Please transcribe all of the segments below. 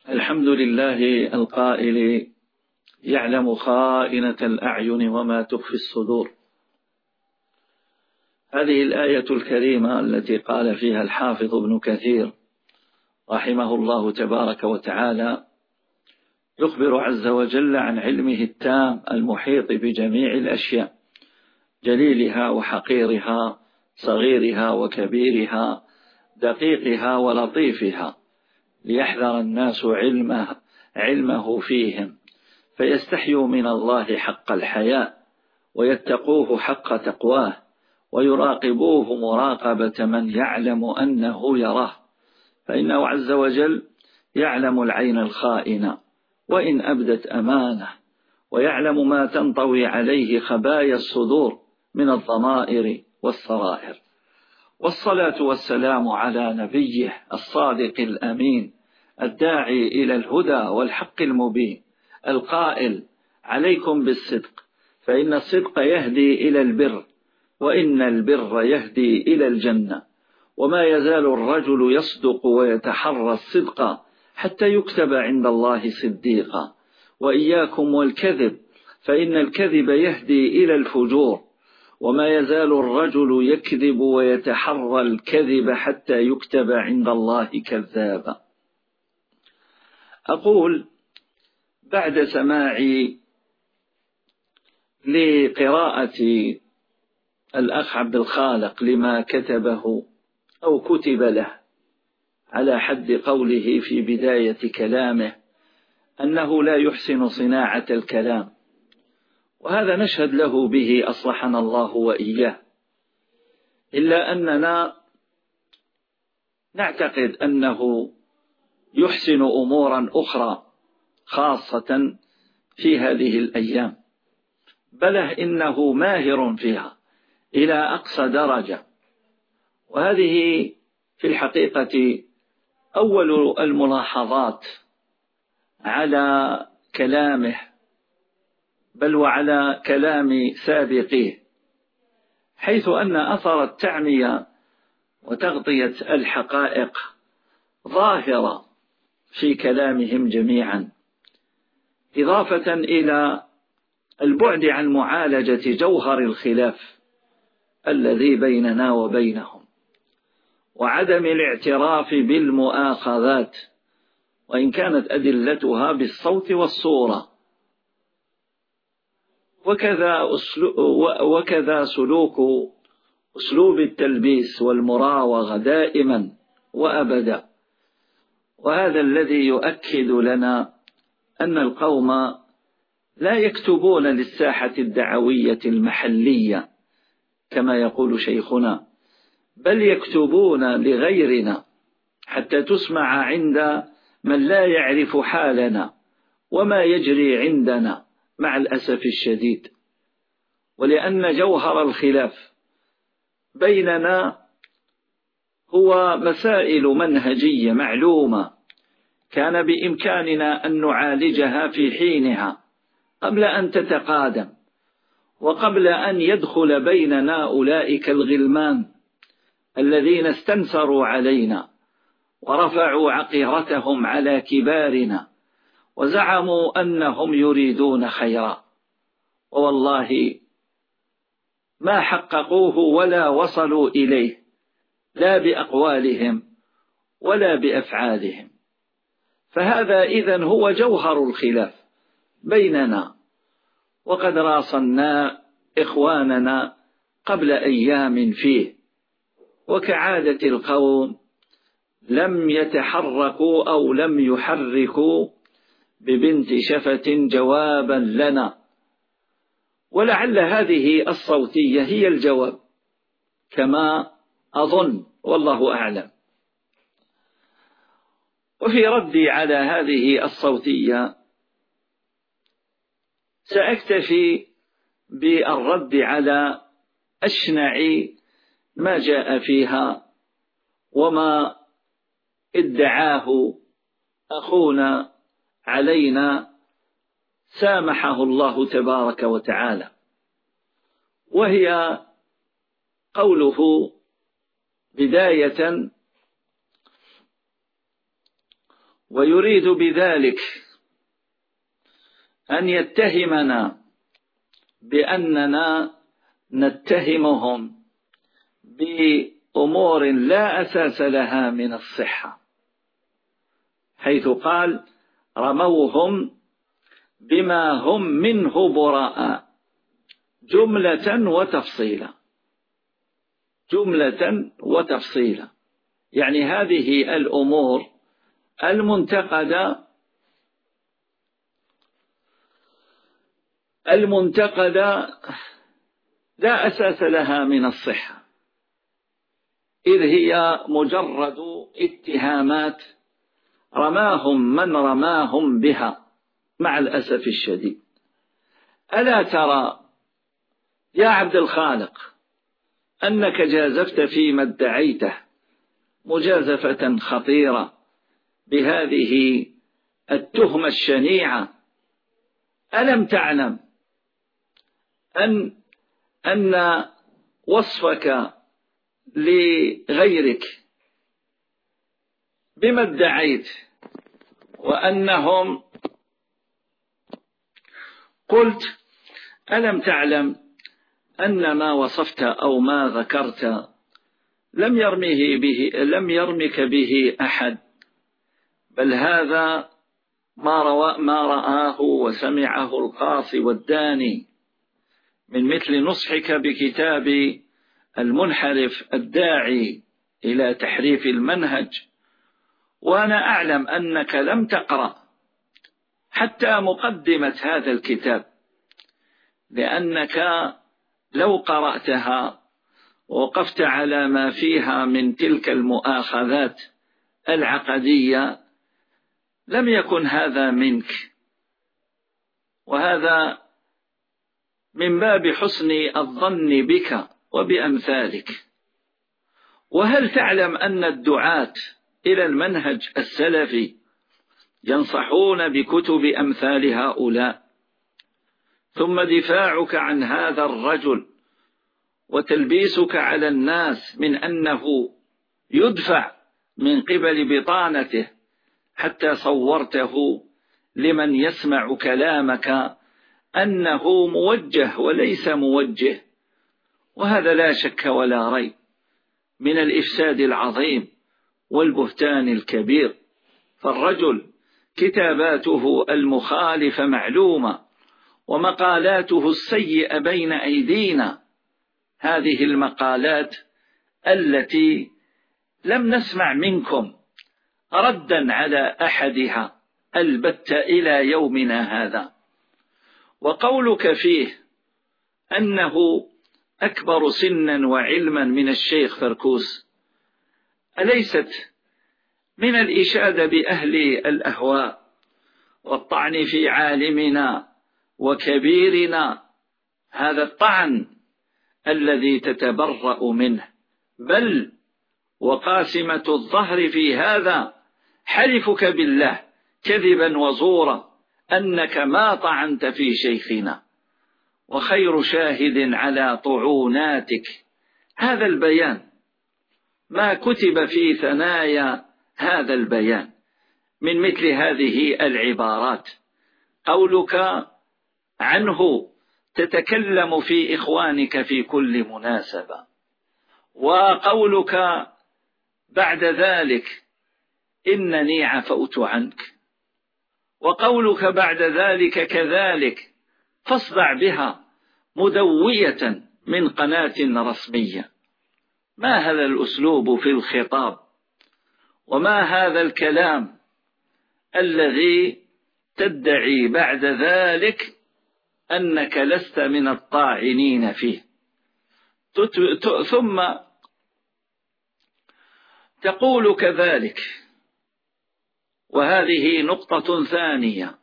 الحمد لله القائل: يعلم خائنة الأعين وما تخفي الصدور. هذه الآية الكريمة التي قال فيها الحافظ ابن كثير رحمه الله تبارك وتعالى يخبر عز وجل عن علمه التام المحيط بجميع الأشياء، جليلها وحقيرها، صغيرها وكبيرها، دقيقها ولطيفها، ليحذر الناس علمه فيهم، فيستحيوا من الله حق الحياء، ويتقوه حق تقواه، ويراقبوه مراقبة من يعلم أنه يراه، فإنه عز وجل يعلم العين الخائنة وإن أبدت أمانة، ويعلم ما تنطوي عليه خبايا الصدور من الضمائر والسرائر. والصلاة والسلام على نبيه الصادق الأمين الداعي إلى الهدى والحق المبين، القائل: عليكم بالصدق فإن الصدق يهدي إلى البر، وإن البر يهدي إلى الجنة، وما يزال الرجل يصدق ويتحرى الصدق حتى يكتب عند الله صديقا، وإياكم والكذب فإن الكذب يهدي إلى الفجور، وما يزال الرجل يكذب ويتحرى الكذب حتى يكتب عند الله كذابا. أقول بعد سماعي لقراءة الأخ عبد الخالق لما كتبه أو كتب له على حد قوله في بداية كلامه أنه لا يحسن صناعة الكلام، وهذا نشهد له به أصلحنا الله وإياه، إلا أننا نعتقد أنه يحسن أمورا أخرى خاصة في هذه الأيام، بله إنه ماهر فيها إلى أقصى درجة. وهذه في الحقيقة أول الملاحظات على كلامه، بل وعلى كلام سابقيه، حيث أن أثر التعمية وتغطية الحقائق ظاهرة في كلامهم جميعا، إضافة إلى البعد عن معالجة جوهر الخلاف الذي بيننا وبينهم، وعدم الاعتراف بالمؤاخذات وإن كانت أدلتها بالصوت والصورة، وكذا سلوك أسلوب التلبيس والمراوغة دائما وأبدا. وهذا الذي يؤكد لنا أن القوم لا يكتبون للساحة الدعوية المحلية كما يقول شيخنا، بل يكتبون لغيرنا حتى تسمع عند من لا يعرف حالنا وما يجري عندنا مع الأسف الشديد. ولأن جوهر الخلاف بيننا هو مسائل منهجية معلومة كان بإمكاننا أن نعالجها في حينها قبل أن تتقادم، وقبل أن يدخل بيننا أولئك الغلمان الذين استنسروا علينا ورفعوا عقيرتهم على كبارنا وزعموا أنهم يريدون خيرا، والله ما حققوه ولا وصلوا إليه، لا بأقوالهم ولا بأفعالهم. فهذا إذن هو جوهر الخلاف بيننا، وقد راسلنا إخواننا قبل أيام فيه، وكعادة القوم لم يتحركوا أو لم يحركوا ببنت شفة جوابا لنا، ولعل هذه الصوتية هي الجواب كما أظن، والله أعلم. وفي ردي على هذه الصوتية سأكتفي بالرد على أشنع ما جاء فيها وما ادعاه أخونا علينا سامحه الله تبارك وتعالى، وهي قوله بداية: ويريد بذلك أن يتهمنا بأننا نتهمهم بأمور لا أساس لها من الصحة، حيث قال رموهم بما هم منه براء، جملة وتفصيلا، جملة وتفصيلا. يعني هذه الأمور المنتقدة لا أساس لها من الصحة، إذ هي مجرد اتهامات رماهم من رماهم بها مع الأسف الشديد. ألا ترى يا عبد الخالق أنك جازفت فيما ادعيته مجازفة خطيرة بهذه التهمة الشنيعة؟ ألم تعلم أن وصفك لغيرك بما ادعيت وأنهم قلت، ألم تعلم أن ما وصفت أو ما ذكرت لم يرمك به أحد، بل هذا ما رآه وسمعه القاصي والداني من مثل نصحك بكتاب المنحرف الداعي إلى تحريف المنهج. وأنا أعلم أنك لم تقرأ حتى مقدمة هذا الكتاب، لأنك لو قرأتها ووقفت على ما فيها من تلك المؤاخذات العقدية لم يكن هذا منك، وهذا من باب حسن الظن بك وبأمثالك. وهل تعلم أن الدعاة إلى المنهج السلفي ينصحون بكتب أمثال هؤلاء؟ ثم دفاعك عن هذا الرجل وتلبيسك على الناس من أنه يدفع من قبل بطانته حتى صورته لمن يسمع كلامك أنه موجه وليس موجه، وهذا لا شك ولا ريب من الإفساد العظيم والبهتان الكبير. فالرجل كتاباته المخالفة معلومة ومقالاته السيئة بين أيدينا، هذه المقالات التي لم نسمع منكم ردا على أحدها البت إلى يومنا هذا. وقولك فيه أنه أكبر سنا وعلما من الشيخ فركوس أليست من الإشادة بأهل الأهواء والطعن في عالمنا وكبيرنا؟ هذا الطعن الذي تتبرأ منه، بل وقاسمة الظهر في هذا حلفك بالله كذبا وزورا أنك ما طعنت في شيخنا. وخير شاهد على طعوناتك هذا البيان، ما كتب في ثنايا هذا البيان من مثل هذه العبارات. قولك عنه تتكلم في إخوانك في كل مناسبة، وقولك بعد ذلك إنني عفوت عنك، وقولك بعد ذلك كذلك فاصدع بها مدوية من قناة رسمية. ما هذا الأسلوب في الخطاب؟ وما هذا الكلام الذي تدعي بعد ذلك أنك لست من الطاعنين فيه؟ ثم تقول كذلك، وهذه نقطة ثانية،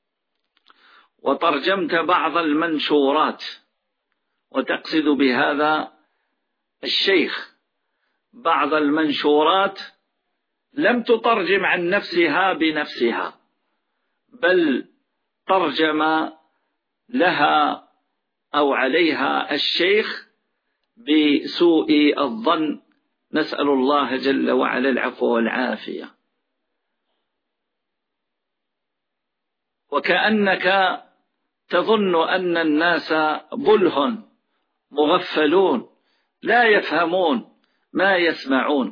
وترجمت بعض المنشورات، وتقصد بهذا الشيخ بعض المنشورات لم تترجم عن نفسها بنفسها، بل ترجم لها أو عليها الشيخ بسوء الظن، نسأل الله جل وعلا العفو والعافية. وكأنك تظن أن الناس بله مغفلون لا يفهمون ما يسمعون.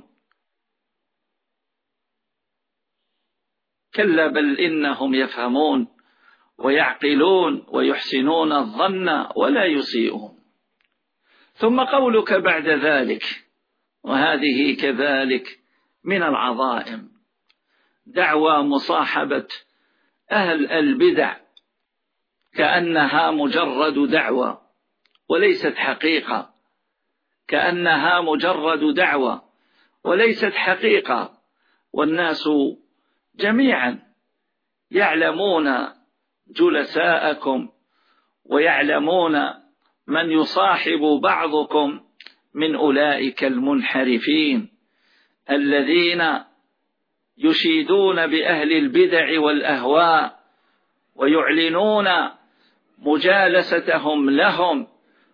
كلا بل إنهم يفهمون ويعقلون ويحسنون الظن ولا يسيئون. ثم قولك بعد ذلك: وهذه كذلك من العظائم، دعوى مصاحبة أهل البدع كأنها مجرد دعوى وليست حقيقة، كأنها مجرد دعوى وليست حقيقة، والناس جميعا يعلمون جلساءكم ويعلمون من يصاحب بعضكم من أولئك المنحرفين الذين يشيدون بأهل البدع والأهواء ويعلنون مجالستهم لهم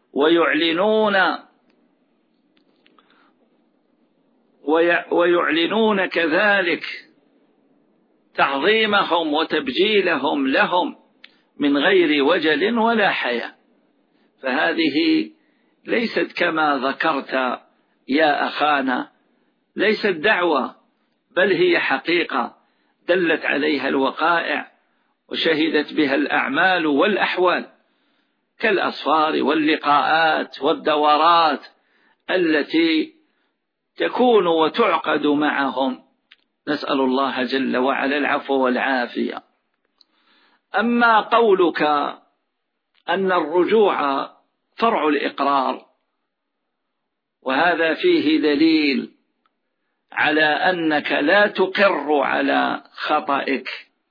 ويعلنون كذلك تعظيمهم وتبجيلهم لهم من غير وجل ولا حياء. فهذه ليست كما ذكرت يا أخانا، ليست دعوة، بل هي حقيقة دلت عليها الوقائع وشهدت بها الأعمال والأحوال، كالأصفار واللقاءات والدورات التي تكون وتعقد معهم، نسأل الله جل وعلا العفو والعافية. أما قولك أن الرجوع فرع الإقرار، وهذا فيه دليل على أنك لا تقر على خطئك،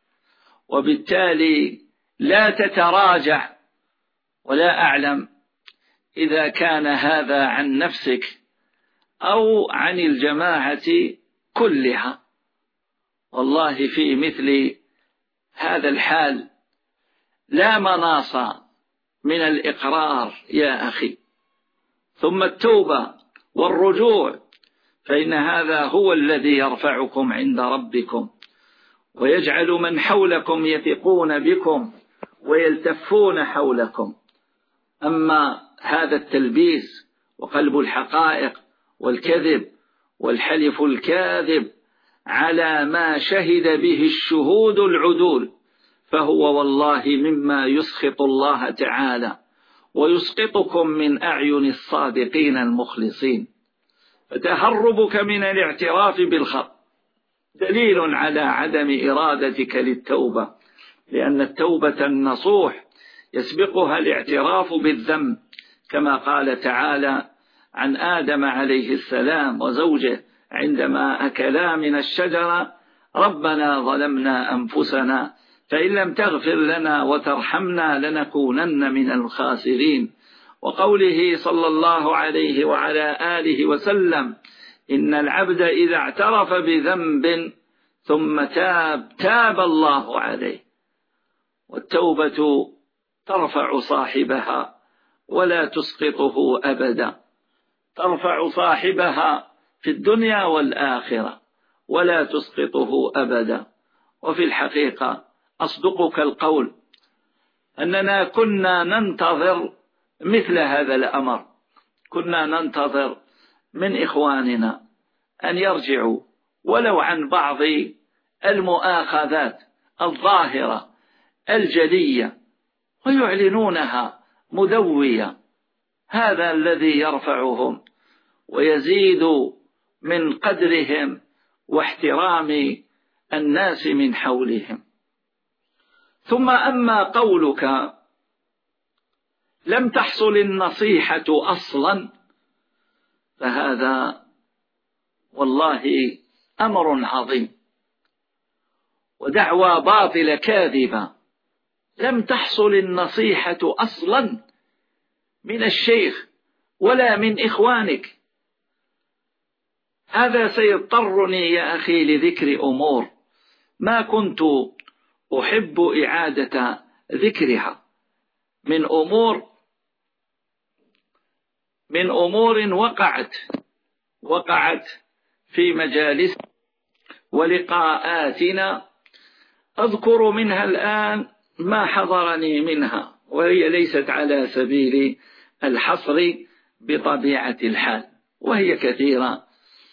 وبالتالي لا تتراجع، ولا أعلم إذا كان هذا عن نفسك أو عن الجماعة كلها. والله في مثل هذا الحال لا مناص من الإقرار يا أخي، ثم التوبة والرجوع، فإن هذا هو الذي يرفعكم عند ربكم ويجعل من حولكم يثقون بكم ويلتفون حولكم. أما هذا التلبيس وقلب الحقائق والكذب والحلف الكاذب على ما شهد به الشهود العدول، فهو والله مما يسخط الله تعالى ويسقطكم من أعين الصادقين المخلصين. فتهربك من الاعتراف بالخطأ دليل على عدم إرادتك للتوبة، لأن التوبة النصوح يسبقها الاعتراف بالذنب، كما قال تعالى عن آدم عليه السلام وزوجه عندما أكلا من الشجرة: ربنا ظلمنا أنفسنا فإن لم تغفر لنا وترحمنا لنكونن من الخاسرين. وقوله صلى الله عليه وعلى آله وسلم: إن العبد إذا اعترف بذنب ثم تاب الله عليه. والتوبة ترفع صاحبها ولا تسقطه أبدا، ترفع صاحبها في الدنيا والآخرة ولا تسقطه أبدا. وفي الحقيقة أصدقك القول أننا كنا ننتظر مثل هذا الأمر، كنا ننتظر من إخواننا أن يرجعوا ولو عن بعض المؤاخذات الظاهرة الجلية ويعلنونها مدوية، هذا الذي يرفعهم ويزيد من قدرهم واحترام الناس من حولهم. ثم أما قولك لم تحصل النصيحة أصلا، فهذا والله أمر عظيم ودعوى باطلة كاذبة. لم تحصل النصيحة أصلا من الشيخ ولا من إخوانك. هذا سيضطرني يا أخي لذكر أمور ما كنت أحب إعادة ذكرها، من أمور وقعت في مجالس ولقاءاتنا. أذكر منها الآن ما حضرني منها، وهي ليست على سبيل الحصر بطبيعة الحال، وهي كثيرة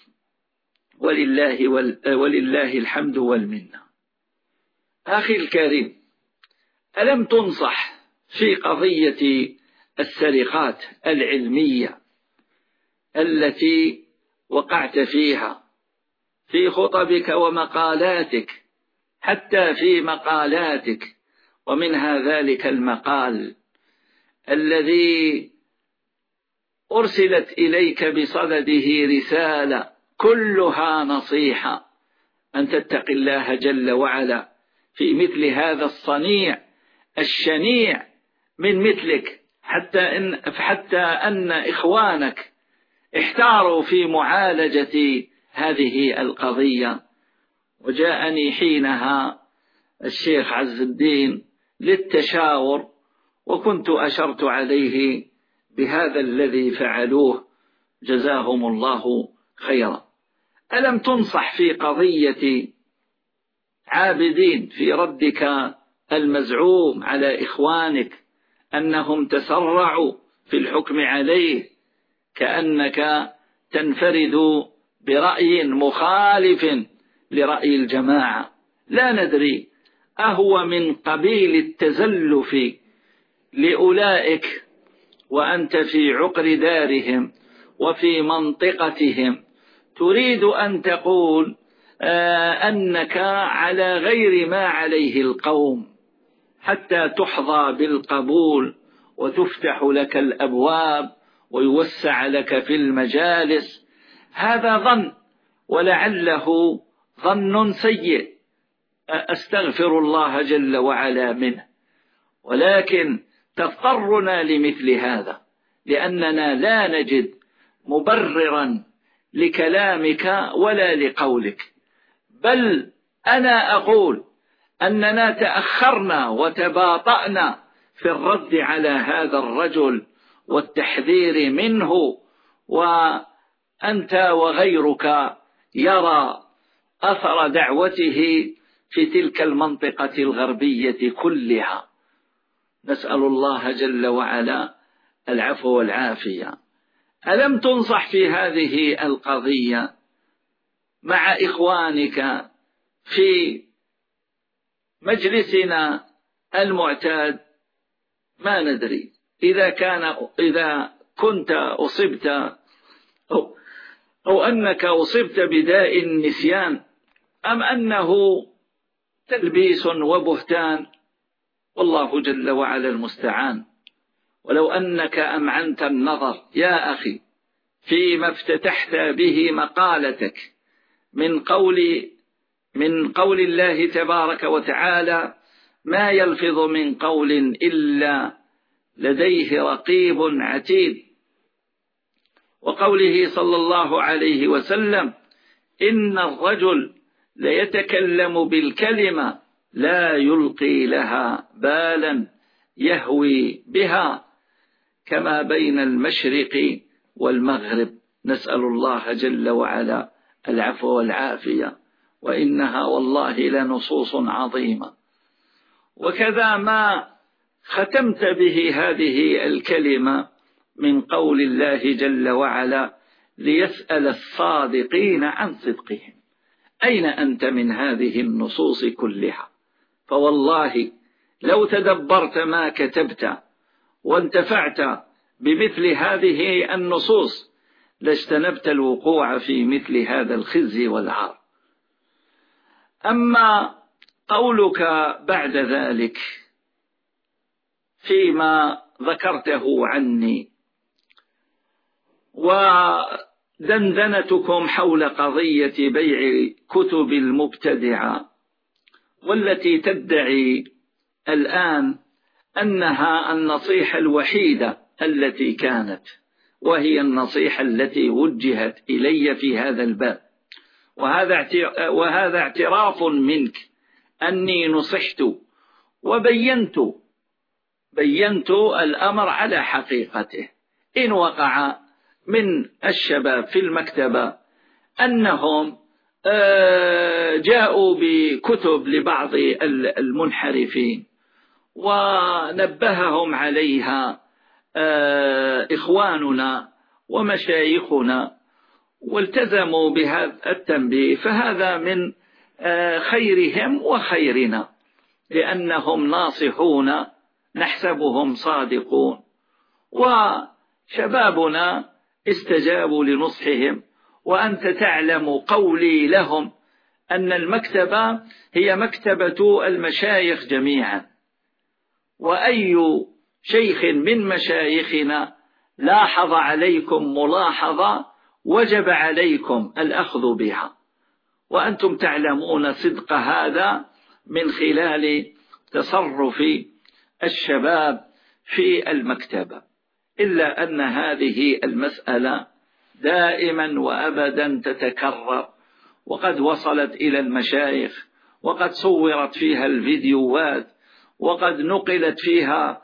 ولله الحمد والمنة. أخي الكريم، ألم تنصح في قضية السرقات العلمية التي وقعت فيها في خطبك ومقالاتك، حتى في مقالاتك، ومنها ذلك المقال الذي أرسلت إليك بصدده رسالة كلها نصيحة أن تتق الله جل وعلا في مثل هذا الصنيع الشنيع من مثلك، حتى أن إخوانك احتاروا في معالجة هذه القضية. وجاءني حينها الشيخ عز الدين للتشاور، وكنت أشرت عليه بهذا الذي فعلوه جزاهم الله خيرا. ألم تنصح في قضية عابدين في ردك المزعوم على إخوانك أنهم تسرعوا في الحكم عليه، كأنك تنفرد برأي مخالف لرأي الجماعة؟ لا ندري أهو من قبيل التزلف لأولئك وأنت في عقر دارهم وفي منطقتهم تريد أن تقول أنك على غير ما عليه القوم حتى تحظى بالقبول وتفتح لك الأبواب ويوسع لك في المجالس. هذا ظن، ولعله ظن سيء، أستغفر الله جل وعلا منه، ولكن تضطرنا لمثل هذا لأننا لا نجد مبررا لكلامك ولا لقولك. بل أنا أقول أننا تأخرنا وتباطأنا في الرد على هذا الرجل والتحذير منه، وأنت وغيرك يرى أثر دعوته في تلك المنطقة الغربية كلها. نسأل الله جل وعلا العفو والعافية. ألم تنصح في هذه القضية مع إخوانك في مجلسنا المعتاد؟ ما ندري إذا كنت أصبت أو أنك أصبت بداء النسيان أم أنه تلبيس وبهتان، والله جل وعلا المستعان. ولو أنك أمعنت النظر يا أخي فيما افتتحت به مقالتك من قول الله تبارك وتعالى: ما يلفظ من قول إلا لديه رقيب عتيد، وقوله صلى الله عليه وسلم: إن الرجل ليتكلم بالكلمة لا يلقي لها بالا يهوي بها كما بين المشرق والمغرب. نسأل الله جل وعلا العفو والعافية، وإنها والله لنصوص عظيمة. وكذا ما ختمت به هذه الكلمة من قول الله جل وعلا: ليسأل الصادقين عن صدقهم. أين أنت من هذه النصوص كلها؟ فوالله لو تدبرت ما كتبت وانتفعت بمثل هذه النصوص لاجتنبت الوقوع في مثل هذا الخزي والعار. أما قولك بعد ذلك فيما ذكرته عني ودندنتكم حول قضية بيع كتب المبتدعة، والتي تدعي الآن أنها النصيحة الوحيدة التي كانت، وهي النصيحة التي وجهت إلي في هذا الباب. وهذا اعتراف منك أني نصحت وبينت الأمر على حقيقته. إن وقع من الشباب في المكتبة أنهم جاءوا بكتب لبعض المنحرفين ونبههم عليها إخواننا ومشايخنا والتزموا بهذا التنبيه، فهذا من خيرهم وخيرنا، لأنهم ناصحون نحسبهم صادقون، وشبابنا استجابوا لنصحهم. وأنت تعلم قولي لهم أن المكتبة هي مكتبة المشايخ جميعا، وأي شيخ من مشايخنا لاحظ عليكم ملاحظة وجب عليكم الأخذ بها، وأنتم تعلمون صدق هذا من خلال تصرف الشباب في المكتبة. إلا أن هذه المسألة دائما وأبدا تتكرر، وقد وصلت إلى المشايخ، وقد صورت فيها الفيديوهات، وقد نقلت فيها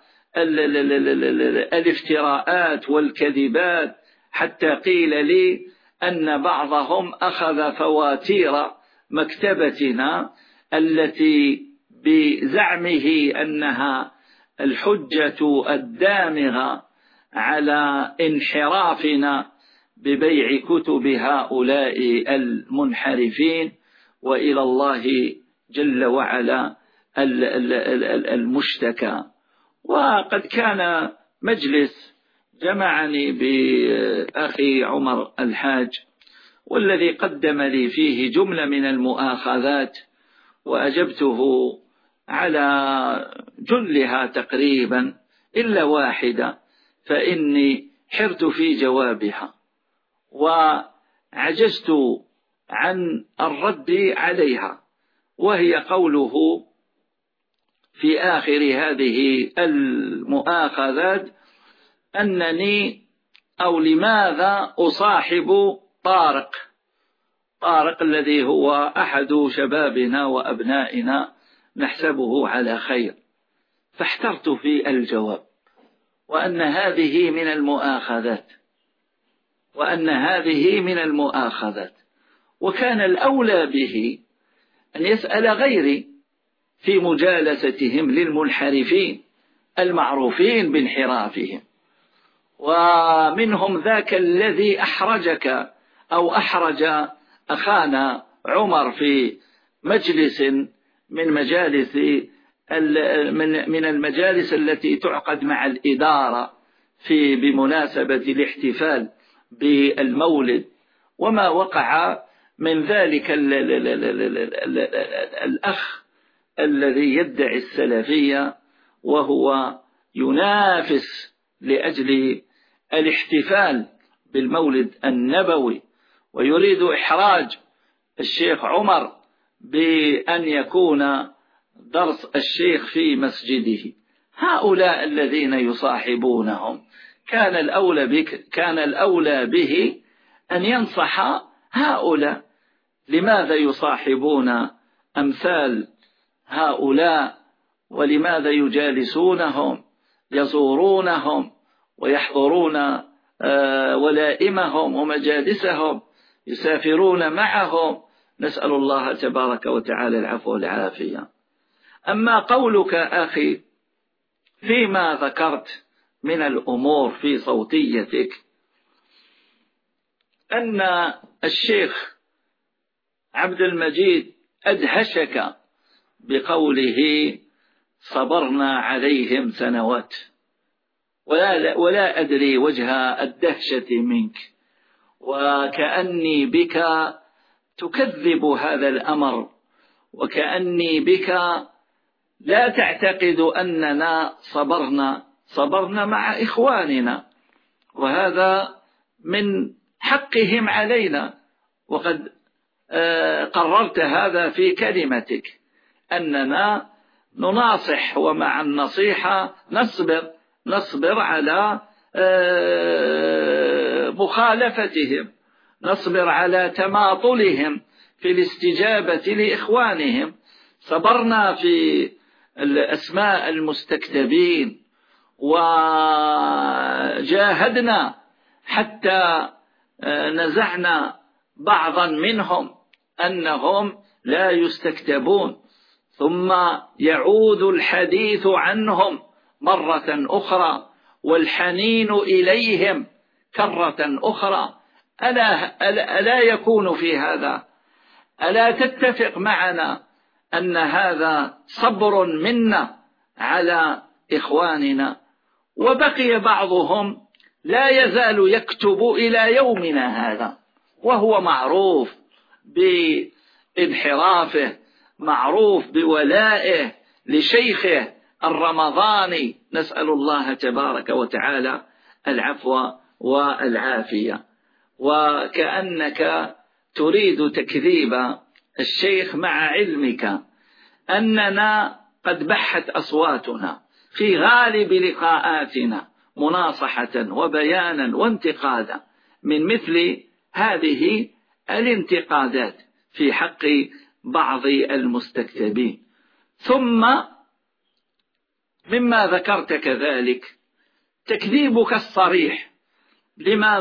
الافتراءات والكذبات، حتى قيل لي أن بعضهم أخذ فواتير مكتبتنا التي بزعمه أنها الحجة الدامغة على انحرافنا ببيع كتب هؤلاء المنحرفين، وإلى الله جل وعلا المشتكى. وقد كان مجلس جمعني بأخي عمر الحاج، والذي قدم لي فيه جملة من المؤاخذات، وأجبته على جلها تقريبا إلا واحدة، فإني حرت في جوابها وعجزت عن الرد عليها، وهي قوله في آخر هذه المؤاخذات أنني أو لماذا أصاحب طارق الذي هو أحد شبابنا وأبنائنا نحسبه على خير. فاحترت في الجواب، وأن هذه من المؤاخذات، وكان الأولى به أن يسأل غيري في مجالستهم للمنحرفين المعروفين بانحرافهم. ومنهم ذاك الذي أحرجك أو أحرج أخانا عمر في مجلس من المجالس التي تعقد مع الإدارة بمناسبة الاحتفال بالمولد، وما وقع من ذلك الأخ الذي يدعي السلفية وهو ينافس لأجل الاحتفال بالمولد النبوي، ويريد إحراج الشيخ عمر بأن يكون درس الشيخ في مسجده. هؤلاء الذين يصاحبونهم كان الأولى به أن ينصح هؤلاء. لماذا يصاحبون أمثال هؤلاء؟ ولماذا يجالسونهم، يزورونهم ويحضرون ولائمهم ومجالسهم، يسافرون معهم؟ نسأل الله تبارك وتعالى العفو والعافية. أما قولك أخي فيما ذكرت من الأمور في صوتيتك، أن الشيخ عبد المجيد أدهشك بقوله صبرنا عليهم سنوات، ولا أدري وجه الدهشة منك، وكأني بك تكذب هذا الأمر، وكأني بك لا تعتقد أننا صبرنا مع إخواننا، وهذا من حقهم علينا. وقد قررت هذا في كلمتك، أننا نناصح، ومع النصيحة نصبر على مخالفتهم، نصبر على تماطلهم في الاستجابة لإخوانهم. صبرنا في الأسماء المستكتبين، وجاهدنا حتى نزعنا بعضا منهم أنهم لا يستكتبون، ثم يعود الحديث عنهم مرة أخرى والحنين إليهم كرة أخرى. ألا يكون في هذا؟ ألا تتفق معنا أن هذا صبر منا على إخواننا؟ وبقي بعضهم لا يزال يكتب إلى يومنا هذا، وهو معروف بانحرافه، معروف بولائه لشيخه الرمضاني، نسأل الله تبارك وتعالى العفو والعافية. وكأنك تريد تكذيب الشيخ مع علمك أننا قد بحت أصواتنا في غالب لقاءاتنا مناصحة وبيانا وانتقادا من مثل هذه الانتقادات في حق بعض المستكتبين. ثم مما ذكرت كذلك تكذيبك الصريح لما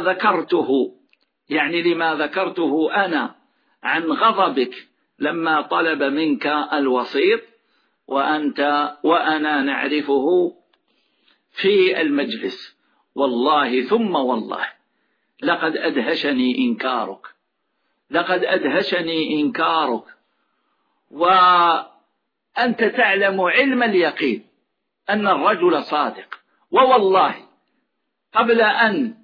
ذكرته أنا عن غضبك لما طلب منك الوسيط وأنا نعرفه في المجلس. والله ثم والله لقد أدهشني إنكارك، وأنت تعلم علم اليقين أن الرجل صادق. ووالله قبل أن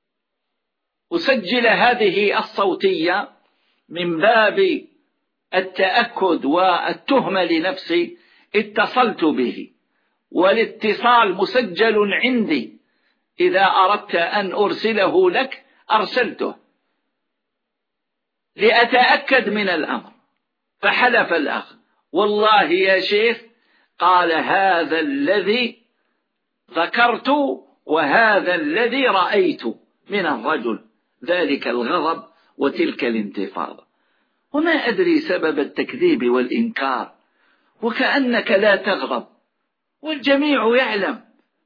أسجل هذه الصوتية من باب التأكد والتهمة لنفسي اتصلت به، والاتصال مسجل عندي، إذا أردت أن أرسله لك أرسلته لأتأكد من الأمر. فحلف الأخ والله يا شيخ، قال هذا الذي ذكرت وهذا الذي رأيت من الرجل، ذلك الغضب وتلك الانتفاضة. وما أدري سبب التكذيب والإنكار، وكأنك لا تغضب، والجميع يعلم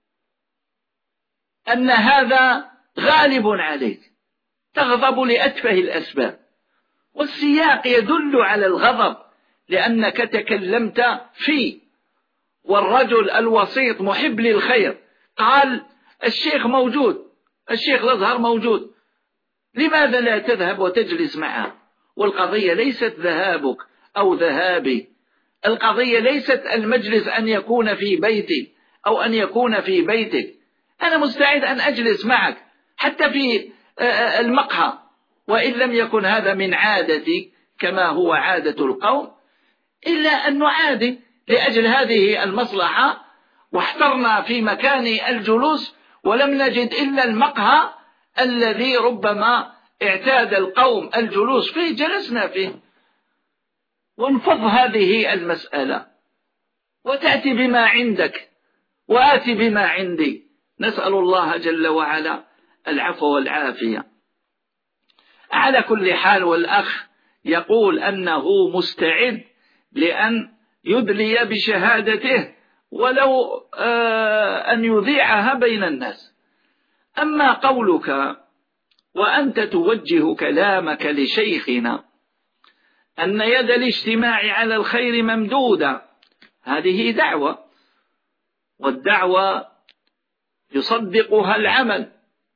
أن هذا غالب عليك، تغضب لأتفه الأسباب، والسياق يدل على الغضب لأنك تكلمت فيه. والرجل الوسيط محب للخير قال الشيخ موجود، الشيخ الأزهر موجود، لماذا لا تذهب وتجلس معه؟ والقضية ليست ذهابك أو ذهابي، القضية ليست المجلس أن يكون في بيتي أو أن يكون في بيتك. أنا مستعد أن أجلس معك حتى في المقهى، وإن لم يكن هذا من عادتي كما هو عادة القوم، إلا أن نعادي لأجل هذه المصلحة. واحترنا في مكان الجلوس ولم نجد إلا المقهى الذي ربما اعتاد القوم الجلوس فيه، جلسنا فيه، وانفض هذه المسألة وتأتي بما عندك وآتي بما عندي. نسأل الله جل وعلا العفو والعافية. على كل حال، والأخ يقول أنه مستعد لأن يدلي بشهادته ولو أن يذيعها بين الناس. أما قولك وأنت توجه كلامك لشيخنا أن يد الاجتماع على الخير ممدودة، هذه دعوة، والدعوة يصدقها العمل،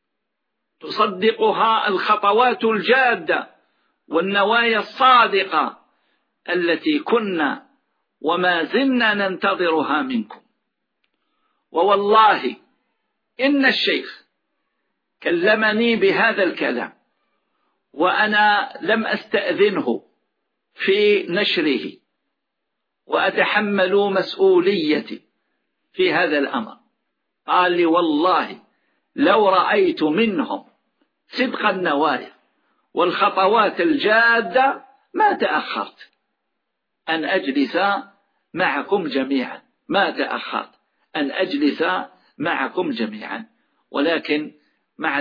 تصدقها الخطوات الجادة والنوايا الصادقة التي كنا وما زلنا ننتظرها منكم. ووالله إن الشيخ كلمني بهذا الكلام وأنا لم أستأذنه في نشره، وأتحمل مسؤوليتي في هذا الأمر. قال لي والله لو رأيت منهم صدق النوايا والخطوات الجادة ما تأخرت أن أجلس معكم جميعا، ما تأخرت أن أجلس معكم جميعا. ولكن مع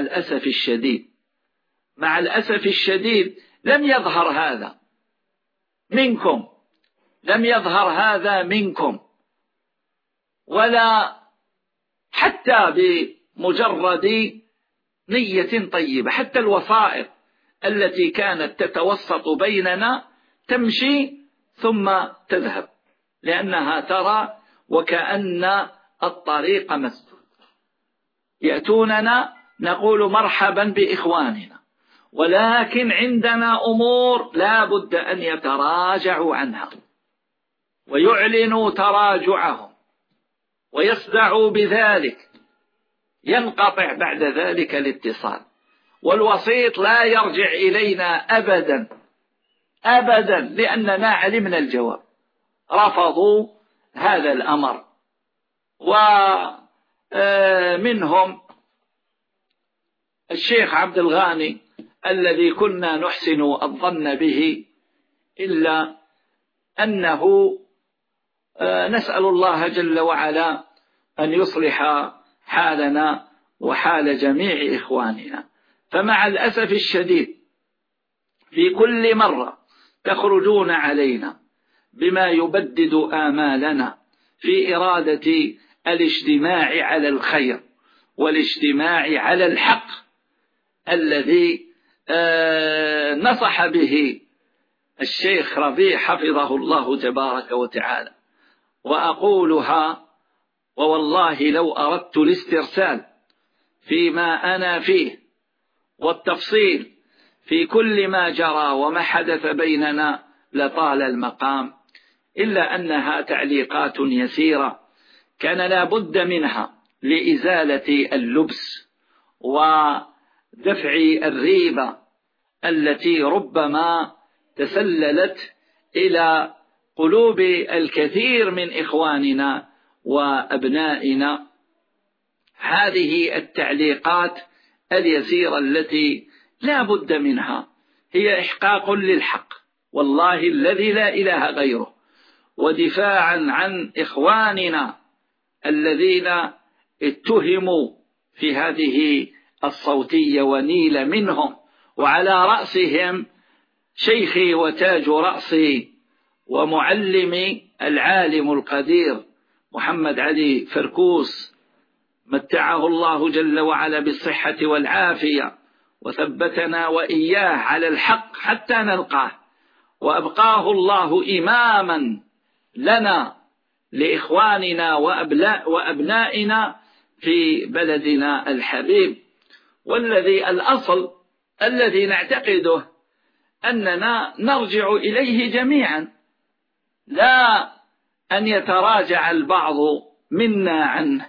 الأسف الشديد لم يظهر هذا منكم، ولا حتى بمجرد نية طيبة. حتى الوسائط التي كانت تتوسط بيننا تمشي ثم تذهب، لأنها ترى وكأن الطريق مسدود. يأتوننا نقول مرحبا بإخواننا، ولكن عندنا أمور لا بد أن يتراجعوا عنها ويعلنوا تراجعهم ويصدعوا بذلك، ينقطع بعد ذلك الاتصال، والوسيط لا يرجع إلينا أبدا أبدا، لأننا علمنا الجواب. رفضوا هذا الأمر. ومنهم الشيخ عبد الغاني الذي كنا نحسن الظن به، إلا أنه نسأل الله جل وعلا أن يصلح حالنا وحال جميع إخواننا. فمع الأسف الشديد في كل مرة تخرجون علينا بما يبدد آمالنا في إرادة الاجتماع على الخير والاجتماع على الحق الذي نصح به الشيخ ربيع حفظه الله تبارك وتعالى. وأقولها ووالله لو أردت الاسترسال فيما أنا فيه والتفصيل في كل ما جرى وما حدث بيننا لطال المقام، إلا أنها تعليقات يسيرة كان لا بد منها لإزالة اللبس ودفع الريبة التي ربما تسللت إلى قلوب الكثير من إخواننا وأبنائنا. هذه التعليقات اليسيرة التي لا بد منها هي إحقاق للحق والله الذي لا إله غيره، ودفاعا عن إخواننا الذين اتهموا في هذه الصوتية ونيل منهم، وعلى رأسهم شيخي وتاج رأسي ومعلمي العالم القدير محمد علي فركوس، متعه الله جل وعلا بالصحة والعافية وثبتنا وإياه على الحق حتى نلقاه، وأبقاه الله إماما لنا لإخواننا وأبنائنا في بلدنا الحبيب. والذي الأصل الذي نعتقده أننا نرجع إليه جميعا، لا أن يتراجع البعض منا عنه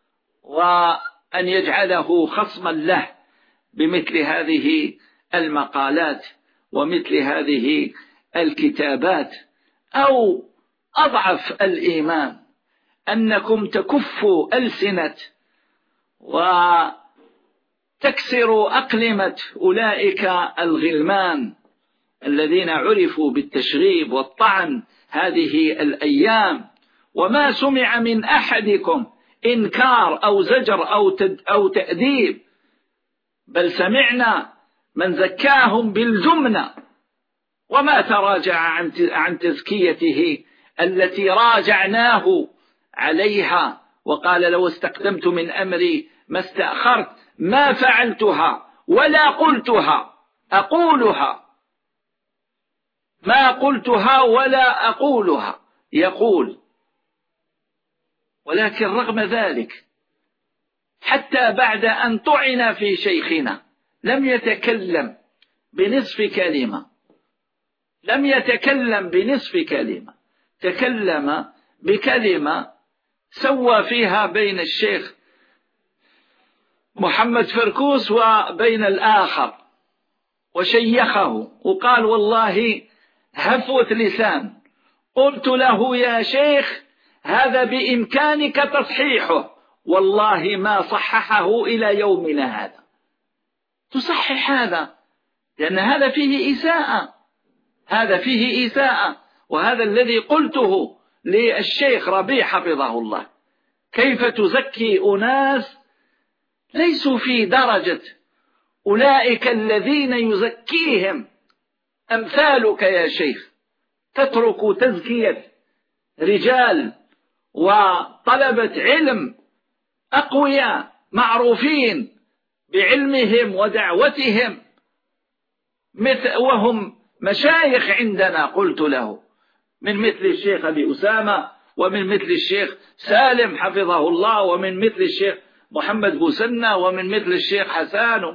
وأن يجعله خصما له بمثل هذه المقالات ومثل هذه الكتابات. أو أضعف الإيمان أنكم تكفوا ألسنة وتكسروا أقلمة أولئك الغلمان الذين عرفوا بالتشغيب والطعن هذه الأيام، وما سمع من أحدكم إنكار أو زجر أو تأديب، بل سمعنا من زكاهم بالجملة وما تراجع عن تزكيته التي راجعناه عليها، وقال لو استقدمت من أمري ما استأخرت ما فعلتها ولا قلتها، أقولها ما قلتها ولا أقولها يقول. ولكن رغم ذلك حتى بعد أن طعن في شيخنا لم يتكلم بنصف كلمة، لم يتكلم بنصف كلمة، تكلم بكلمة سوى فيها بين الشيخ محمد فركوس وبين الآخر وشيخه، وقال والله هفوة لسان. قلت له يا شيخ هذا بإمكانك تصحيحه، والله ما صححه إلى يومنا هذا. تصحح هذا لأن هذا فيه إساءة، هذا فيه إساءة، وهذا الذي قلته للشيخ ربيع حفظه الله. كيف تزكي أناس ليسوا في درجة أولئك الذين يزكيهم أمثالك يا شيخ؟ تترك تزكية رجال وطلبة علم أقوياء معروفين بعلمهم ودعوتهم وهم مشايخ عندنا. قلت له من مثل الشيخ أبي أسامة، ومن مثل الشيخ سالم حفظه الله، ومن مثل الشيخ محمد بوسنة، ومن مثل الشيخ حسان،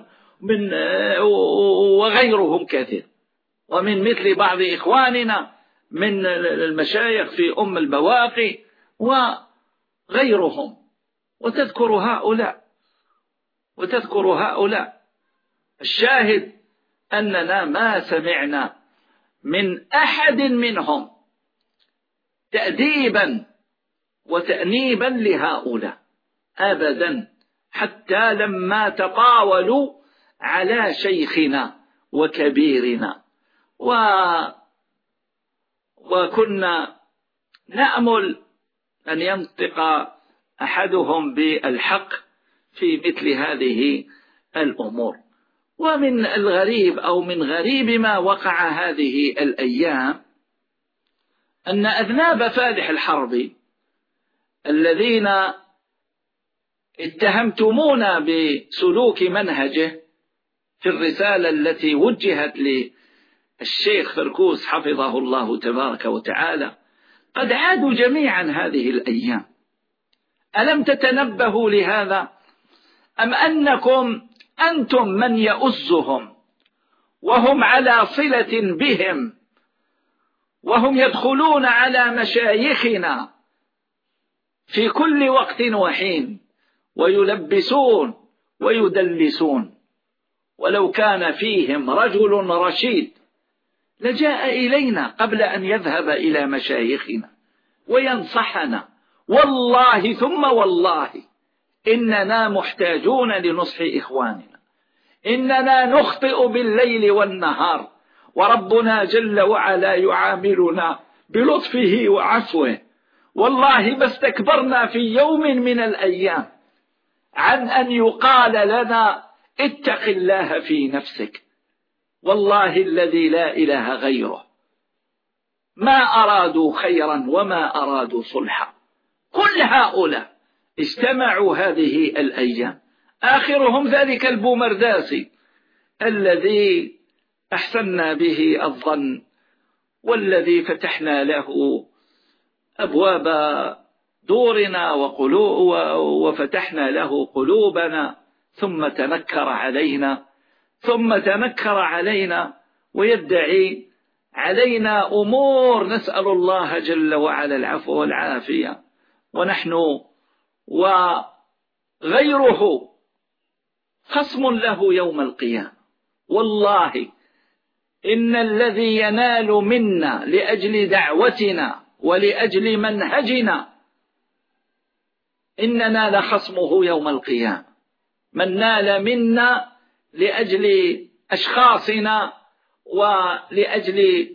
وغيرهم كثير، ومن مثل بعض إخواننا من المشايخ في البواقي وغيرهم، وتذكر هؤلاء. الشاهد أننا ما سمعنا من أحد منهم تأديبا وتأنيبا لهؤلاء أبدا، حتى لما تطاولوا على شيخنا وكبيرنا، وكنا نأمل أن ينطق أحدهم بالحق في مثل هذه الأمور. ومن الغريب أو من غريب ما وقع هذه الأيام أن أذناب فالح الحربي الذين اتهمتمونا بسلوك منهجه في الرسالة التي وجهت للشيخ فركوس حفظه الله تبارك وتعالى قد عادوا جميعا هذه الأيام. ألم تتنبهوا لهذا؟ أم أنكم أنتم من يؤزهم وهم على صلة بهم، وهم يدخلون على مشايخنا في كل وقت وحين ويلبسون ويدلسون؟ ولو كان فيهم رجل رشيد لجاء إلينا قبل أن يذهب إلى مشايخنا وينصحنا. والله ثم والله إننا محتاجون لنصح إخواننا، إننا نخطئ بالليل والنهار، وربنا جل وعلا يعاملنا بلطفه وعفوه. والله ما استكبرنا في يوم من الأيام عن أن يقال لنا اتق الله في نفسك. والله الذي لا إله غيره ما أرادوا خيرا وما أرادوا صلحا. كل هؤلاء اجتمعوا هذه الأيام، آخرهم ذلك البومرداسي الذي أحسننا به الظن، والذي فتحنا له أبواب دورنا وفتحنا له قلوبنا، ثم تنكر علينا ويدعي علينا أمور نسأل الله جل وعلا العفو والعافية، ونحن وغيره خصم له يوم القيامة. والله إن الذي ينال منا لأجل دعوتنا ولأجل منهجنا إننا لخصمه يوم القيامة. من نال منا لأجل أشخاصنا ولأجل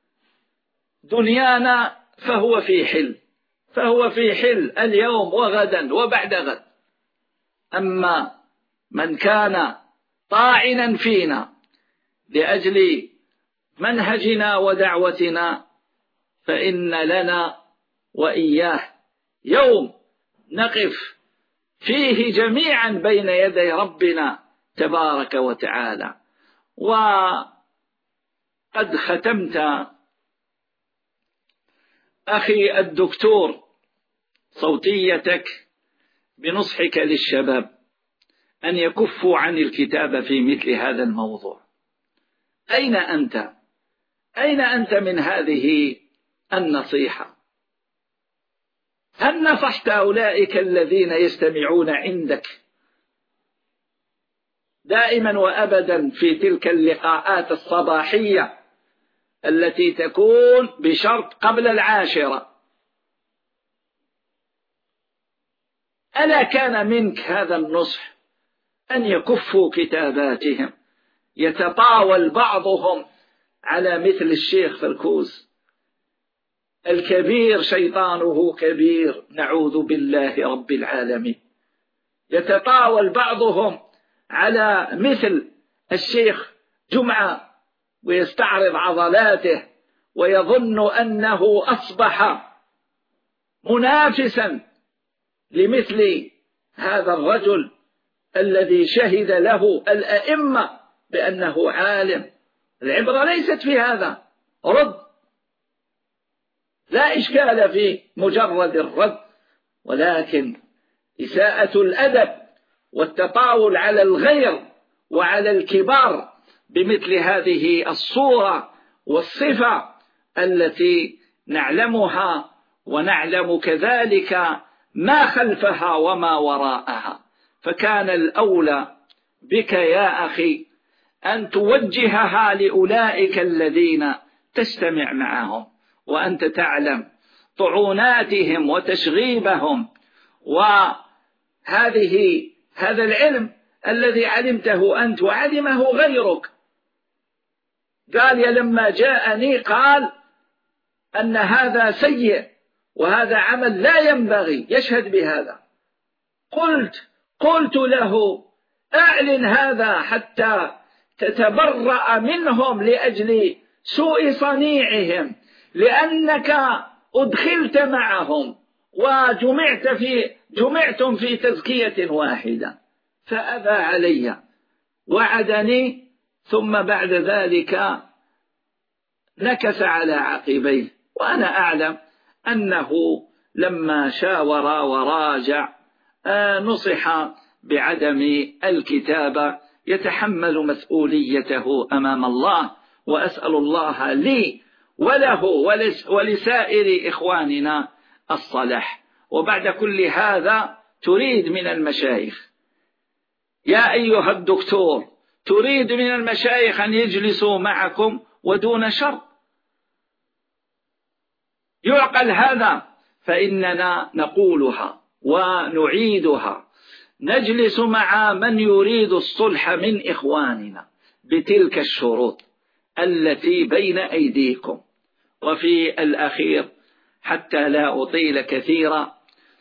دنيانا فهو في حل اليوم وغدا وبعد غد. أما من كان طاعنا فينا لأجل منهجنا ودعوتنا فإن لنا وإياه يوم نقف فيه جميعا بين يدي ربنا تبارك وتعالى. وقد ختمت أخي الدكتور صوتيتك بنصحك للشباب أن يكفوا عن الكتابة في مثل هذا الموضوع. أين أنت من هذه النصيحة؟ هل نصحت أولئك الذين يستمعون عندك دائما وأبدا في تلك اللقاءات الصباحية التي تكون بشرط قبل 10؟ ألا كان منك هذا النصح أن يكفوا كتاباتهم؟ يتطاول بعضهم على مثل الشيخ فركوس الكبير، شيطانه كبير، نعوذ بالله رب العالمين. يتطاول بعضهم على مثل الشيخ جمعة ويستعرض عضلاته ويظن أنه أصبح منافسا لمثل هذا الرجل الذي شهد له الأئمة بأنه عالم. العبرة ليست في هذا. رد لا إشكال في مجرد الرد، ولكن إساءة الأدب والتطاول على الغير وعلى الكبار بمثل هذه الصورة والصفة التي نعلمها، ونعلم كذلك ما خلفها وما وراءها. فكان الأولى بك يا أخي أن توجهها لأولئك الذين تستمع معهم، وأنت تعلم طعوناتهم وتشغيبهم، هذا العلم الذي علمته أنت وعلمه غيرك. قال لما جاءني قال أن هذا سيء وهذا عمل لا ينبغي، يشهد بهذا. قلت له أعلن هذا حتى تتبرأ منهم لأجل سوء صنيعهم، لأنك أدخلت معهم وجمعتم في تزكية واحدة. فأبى علي، وعدني، ثم بعد ذلك نكس على عقبيه. وأنا أعلم أنه لما شاور وراجع نصح بعدم الكتابة، يتحمل مسؤوليته أمام الله، وأسأل الله لي وله ولسائر إخواننا الصلاح. وبعد كل هذا تريد من المشايخ يا أيها الدكتور، تريد من المشايخ أن يجلسوا معكم ودون شرط؟ يعقل هذا؟ فإننا نقولها ونعيدها. نجلس مع من يريد الصلح من إخواننا بتلك الشروط التي بين أيديكم. وفي الأخير حتى لا أطيل كثيرا،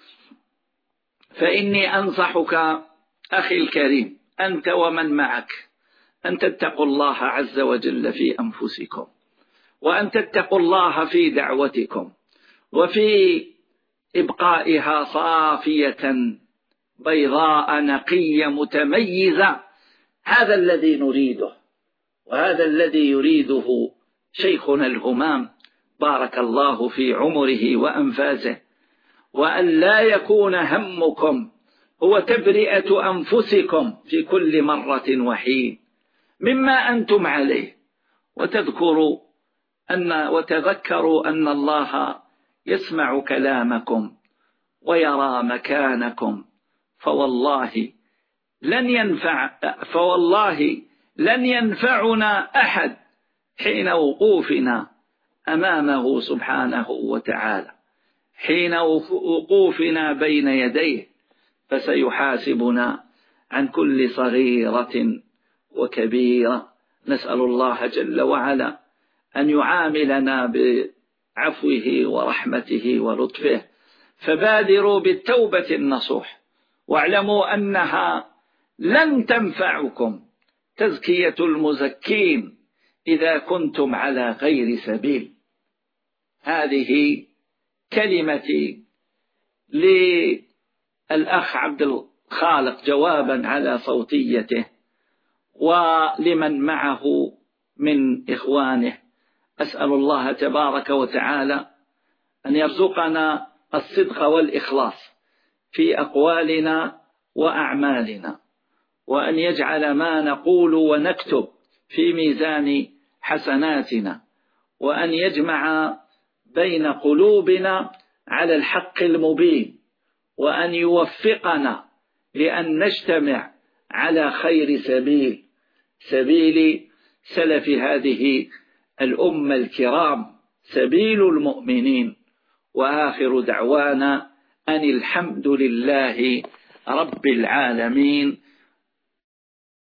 فإني أنصحك أخي الكريم أنت ومن معك أن تتقوا الله عز وجل في أنفسكم، وأن تتقوا الله في دعوتكم، وفي إبقائها صافية بيضاء نقية متميزة. هذا الذي نريده، وهذا الذي يريده شيخنا الهمام بارك الله في عمره وأنفاسه. وأن لا يكون همكم هو تبرئة أنفسكم في كل مرة وحين مما أنتم عليه، وتذكروا أن الله يسمع كلامكم ويرى مكانكم، فوالله لن ينفعنا أحد حين وقوفنا أمامه سبحانه وتعالى، حين وقوفنا بين يديه، فسيحاسبنا عن كل صغيرة وكبيرة. نسأل الله جل وعلا أن يعاملنا بعفوه ورحمته ولطفه. فبادروا بالتوبة النصوح، واعلموا أنها لن تنفعكم تزكية المزكين إذا كنتم على غير سبيل. هذه كلمتي للأخ عبد الخالق جوابا على صوتيته، ولمن معه من إخوانه. أسأل الله تبارك وتعالى أن يرزقنا الصدق والإخلاص في أقوالنا وأعمالنا، وأن يجعل ما نقول ونكتب في ميزان حسناتنا، وأن يجمع بين قلوبنا على الحق المبين، وأن يوفقنا لأن نجتمع على خير سبيل سلف هذه الأمة الكرام، سبيل المؤمنين. وآخر دعوانا أن الحمد لله رب العالمين.